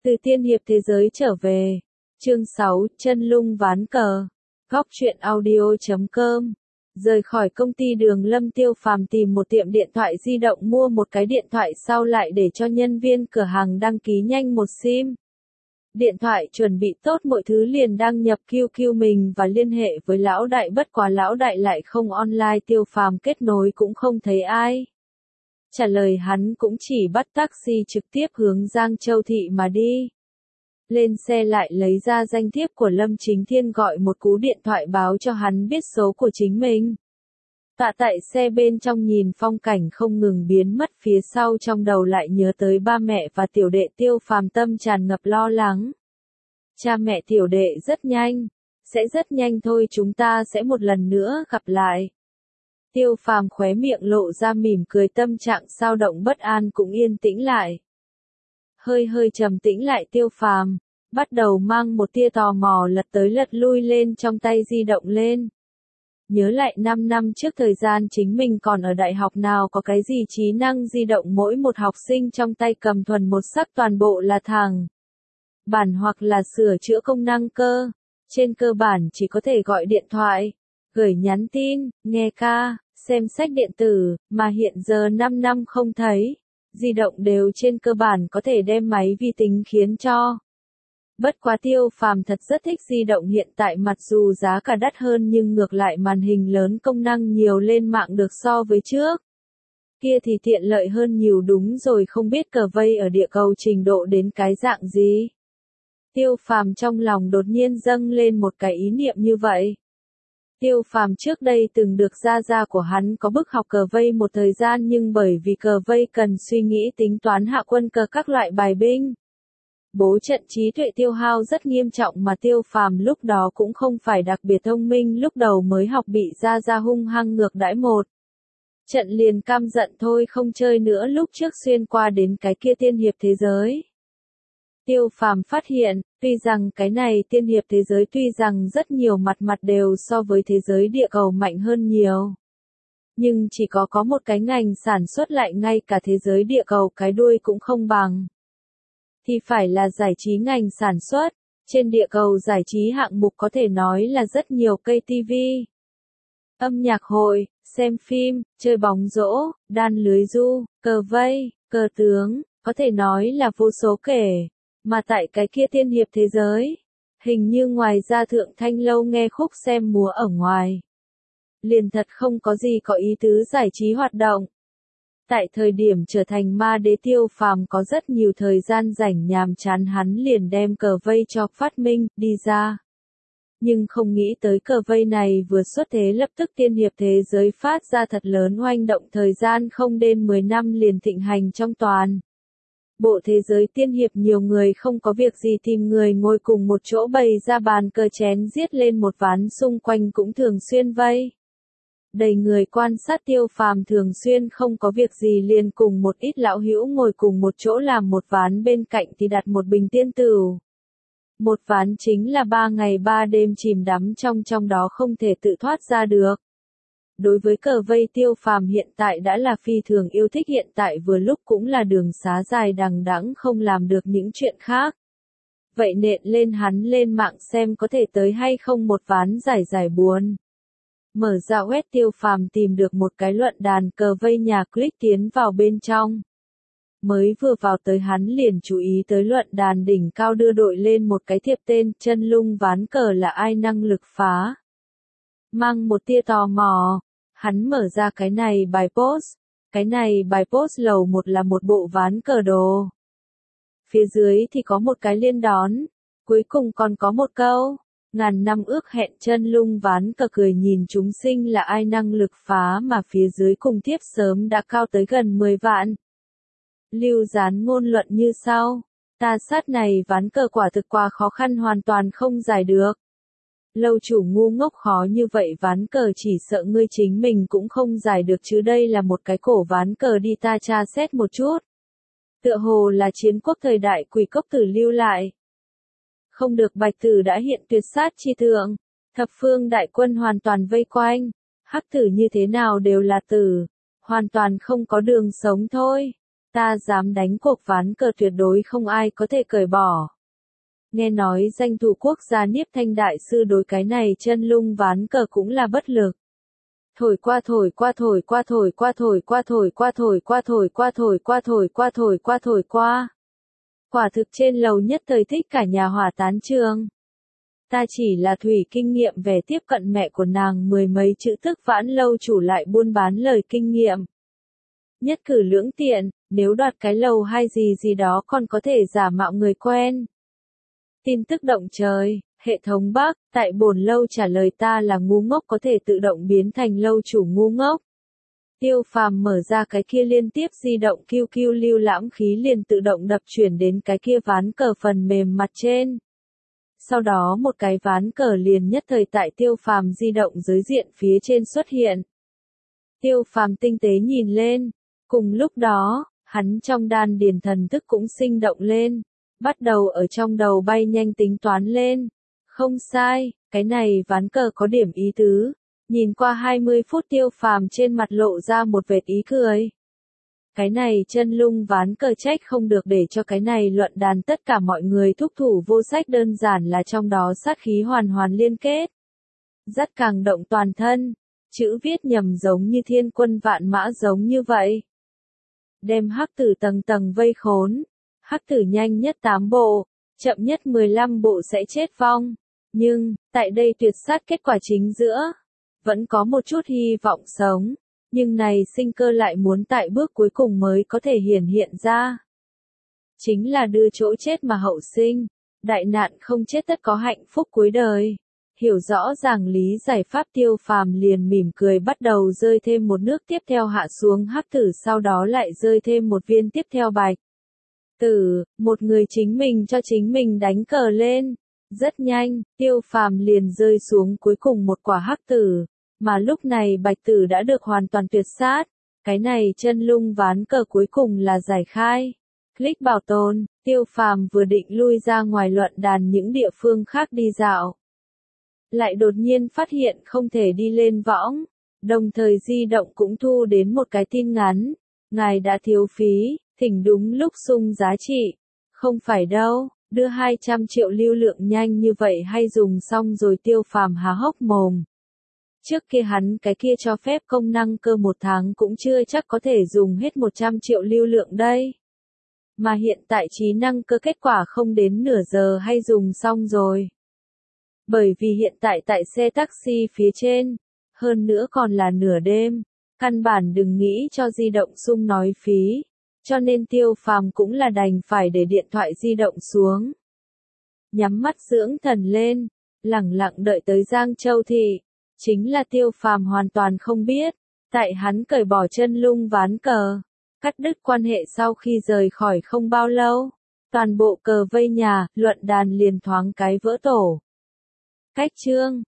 Từ tiên hiệp thế giới trở về. Chương 6, chân lung ván cờ. Góc truyện audio.com. Rời khỏi công ty Đường Lâm, Tiêu Phàm tìm một tiệm điện thoại di động mua một cái điện thoại, sau lại để cho nhân viên cửa hàng đăng ký nhanh một SIM. Điện thoại chuẩn bị tốt mọi thứ liền đăng nhập QQ mình và liên hệ với lão đại, bất quá lão đại lại không online, Tiêu Phàm kết nối cũng không thấy ai trả lời, hắn cũng chỉ bắt taxi trực tiếp hướng Giang Châu Thị mà đi. Lên xe lại lấy ra danh thiếp của Lâm Chính Thiên, gọi một cú điện thoại báo cho hắn biết số của chính mình. Tạ tại xe bên trong nhìn phong cảnh không ngừng biến mất phía sau, trong đầu lại nhớ tới ba mẹ và tiểu đệ, Tiêu Phàm tâm tràn ngập lo lắng. Cha mẹ tiểu đệ sẽ rất nhanh thôi, chúng ta sẽ một lần nữa gặp lại. Tiêu Phàm khóe miệng lộ ra mỉm cười, tâm trạng xao động bất an cũng yên tĩnh lại. Hơi trầm tĩnh lại, Tiêu Phàm bắt đầu mang một tia tò mò lật tới lật lui lên trong tay di động lên. Nhớ lại 5 năm trước, thời gian chính mình còn ở đại học, nào có cái gì trí năng di động, mỗi một học sinh trong tay cầm thuần một sắc, toàn bộ là thẳng bản hoặc là sửa chữa công năng cơ. Trên cơ bản chỉ có thể gọi điện thoại, gửi nhắn tin, nghe ca, xem sách điện tử, mà hiện giờ 5 năm không thấy, di động đều trên cơ bản có thể đem máy vi tính khiến cho. Bất quá Tiêu Phàm thật rất thích di động hiện tại, mặc dù giá cả đắt hơn nhưng ngược lại màn hình lớn, công năng nhiều, lên mạng được so với trước kia thì tiện lợi hơn nhiều. Đúng rồi, không biết cờ vây ở địa cầu trình độ đến cái dạng gì? Tiêu Phàm trong lòng đột nhiên dâng lên một cái ý niệm như vậy. Tiêu Phàm trước đây từng được gia của hắn có bức học cờ vây một thời gian, nhưng bởi vì cờ vây cần suy nghĩ tính toán hạ quân cờ, các loại bài binh, bố trận, trí tuệ tiêu hao rất nghiêm trọng, mà Tiêu Phàm lúc đó cũng không phải đặc biệt thông minh, lúc đầu mới học bị gia hung hăng ngược đãi một trận liền căm giận thôi không chơi nữa. Lúc trước xuyên qua đến cái kia tiên hiệp thế giới, Tiêu Phàm phát hiện, tuy rằng cái này tiên hiệp thế giới tuy rằng rất nhiều mặt đều so với thế giới địa cầu mạnh hơn nhiều, nhưng chỉ có một cái ngành sản xuất lại ngay cả thế giới địa cầu cái đuôi cũng không bằng. Thì phải là giải trí ngành sản xuất. Trên địa cầu giải trí hạng mục có thể nói là rất nhiều, cây TV, âm nhạc hội, xem phim, chơi bóng rổ, đan lưới du, cờ vây, cờ tướng, có thể nói là vô số kể. Mà tại cái kia tiên hiệp thế giới, hình như ngoài ra thượng thanh lâu nghe khúc xem múa ở ngoài, liền thật không có gì có ý tứ giải trí hoạt động. Tại thời điểm trở thành ma đế, Tiêu Phàm có rất nhiều thời gian rảnh nhàm chán, hắn liền đem cờ vây cho phát minh đi ra. Nhưng không nghĩ tới cờ vây này vừa xuất thế lập tức tiên hiệp thế giới phát ra thật lớn oanh động, thời gian không đến 10 năm liền thịnh hành trong toàn bộ thế giới tiên hiệp. Nhiều người không có việc gì tìm người ngồi cùng một chỗ bày ra bàn cờ chén giết lên một ván, xung quanh cũng thường xuyên vây đầy người quan sát. Tiêu Phàm thường xuyên không có việc gì liền cùng một ít lão hữu ngồi cùng một chỗ làm một ván, bên cạnh thì đặt một bình tiên tửu. Một ván chính là 3 ngày 3 đêm chìm đắm trong đó không thể tự thoát ra được. Đối với cờ vây, Tiêu Phàm hiện tại đã là phi thường yêu thích, hiện tại vừa lúc cũng là đường xá dài đằng đẵng, không làm được những chuyện khác. Vậy nện lên hắn lên mạng xem có thể tới hay không một ván giải buồn. Mở ra web, Tiêu Phàm tìm được một cái luận đàn cờ vây nhà, click tiến vào bên trong. Mới vừa vào tới hắn liền chú ý tới luận đàn đỉnh cao đưa đội lên một cái thiệp tên chân lung ván cờ, là ai năng lực phá. Mang một tia tò mò, hắn mở ra cái này bài post. Cái này bài post lầu 1 là một bộ ván cờ đồ. Phía dưới thì có một cái liên đón, cuối cùng còn có một câu, ngàn năm ước hẹn chân lung ván cờ cười nhìn chúng sinh, là ai năng lực phá, mà phía dưới cùng thiếp sớm đã cao tới gần 10 vạn. Lưu Gián ngôn luận như sau: ta sát này ván cờ quả thực quá khó khăn, hoàn toàn không giải được. Lâu chủ ngu ngốc, khó như vậy ván cờ chỉ sợ ngươi chính mình cũng không giải được chứ, đây là một cái cổ ván cờ đi, ta tra xét một chút. Tựa hồ là chiến quốc thời đại Quỷ Cốc Tử lưu lại. Không được, Bạch Tử đã hiện tuyệt sát chi thượng, thập phương đại quân hoàn toàn vây quanh, Hắc Tử như thế nào đều là tử, hoàn toàn không có đường sống thôi. Ta dám đánh cuộc ván cờ tuyệt đối không ai có thể cởi bỏ. Nghe nói danh thủ quốc gia Niếp Thanh đại sư đối cái này chân lung ván cờ cũng là bất lực. Thổi qua thổi qua thổi qua thổi qua thổi qua thổi qua thổi qua thổi qua thổi qua thổi qua thổi qua thổi qua. Quả thực trên lầu nhất thời thích cả nhà hỏa tán trường. Ta chỉ là thủy kinh nghiệm về tiếp cận mẹ của nàng mười mấy chữ tức vãn lâu chủ lại buôn bán lời kinh nghiệm. Nhất cử lưỡng tiện, nếu đoạt cái lầu hay gì gì đó còn có thể giả mạo người quen. Tin tức động trời, hệ thống Bắc, tại bổn lâu trả lời ta là ngu ngốc có thể tự động biến thành lâu chủ ngu ngốc. Tiêu Phàm mở ra cái kia liên tiếp di động QQ lưu lãm khí liền tự động đập chuyển đến cái kia ván cờ phần mềm mặt trên. Sau đó một cái ván cờ liền nhất thời tại Tiêu Phàm di động dưới diện phía trên xuất hiện. Tiêu Phàm tinh tế nhìn lên, cùng lúc đó, hắn trong đan điền thần thức cũng sinh động lên, bắt đầu ở trong đầu bay nhanh tính toán lên. Không sai, cái này ván cờ có điểm ý tứ. Nhìn qua 20 phút Tiêu Phàm trên mặt lộ ra một vệt ý cười. Cái này chân lung ván cờ trách không được để cho cái này luận đàn tất cả mọi người thúc thủ vô sách, đơn giản là trong đó sát khí hoàn hoàn liên kết. Dắt càng động toàn thân, chữ viết nhầm giống như thiên quân vạn mã giống như vậy. Đem hắc tử tầng tầng vây khốn, hắc tử nhanh nhất 8 bộ, chậm nhất 15 bộ sẽ chết vong. Nhưng, tại đây tuyệt sát kết quả chính giữa, vẫn có một chút hy vọng sống, nhưng này sinh cơ lại muốn tại bước cuối cùng mới có thể hiển hiện ra. Chính là đưa chỗ chết mà hậu sinh, đại nạn không chết tất có hạnh phúc cuối đời. Hiểu rõ ràng lý giải pháp Tiêu Phàm liền mỉm cười bắt đầu rơi thêm một nước tiếp theo hạ xuống hắc tử, sau đó lại rơi thêm một viên tiếp theo bạch tử, một người chính mình cho chính mình đánh cờ lên. Rất nhanh, Tiêu Phàm liền rơi xuống cuối cùng một quả hắc tử, mà lúc này bạch tử đã được hoàn toàn tuyệt sát. Cái này chân lung ván cờ cuối cùng là giải khai. Click bảo tồn, Tiêu Phàm vừa định lui ra ngoài luận đàn những địa phương khác đi dạo. Lại đột nhiên phát hiện không thể đi lên võng, đồng thời di động cũng thu đến một cái tin ngắn. Ngài đã thiếu phí, thỉnh đúng lúc sung giá trị. Không phải đâu, đưa 200 triệu lưu lượng nhanh như vậy hay dùng xong rồi? Tiêu Phàm há hốc mồm. Trước kia hắn cái kia cho phép công năng cơ một tháng cũng chưa chắc có thể dùng hết 100 triệu lưu lượng đây. Mà hiện tại trí năng cơ kết quả không đến nửa giờ hay dùng xong rồi. Bởi vì hiện tại tại xe taxi phía trên, hơn nữa còn là nửa đêm, căn bản đừng nghĩ cho di động sung nói phí, cho nên Tiêu Phàm cũng là đành phải để điện thoại di động xuống. Nhắm mắt dưỡng thần lên, lẳng lặng đợi tới Giang Châu Thị. Chính là Tiêu Phàm hoàn toàn không biết, tại hắn cởi bỏ chân lung ván cờ, cắt đứt quan hệ sau khi rời khỏi không bao lâu, toàn bộ cờ vây nhà, luận đàn liền thoáng cái vỡ tổ. Cách chương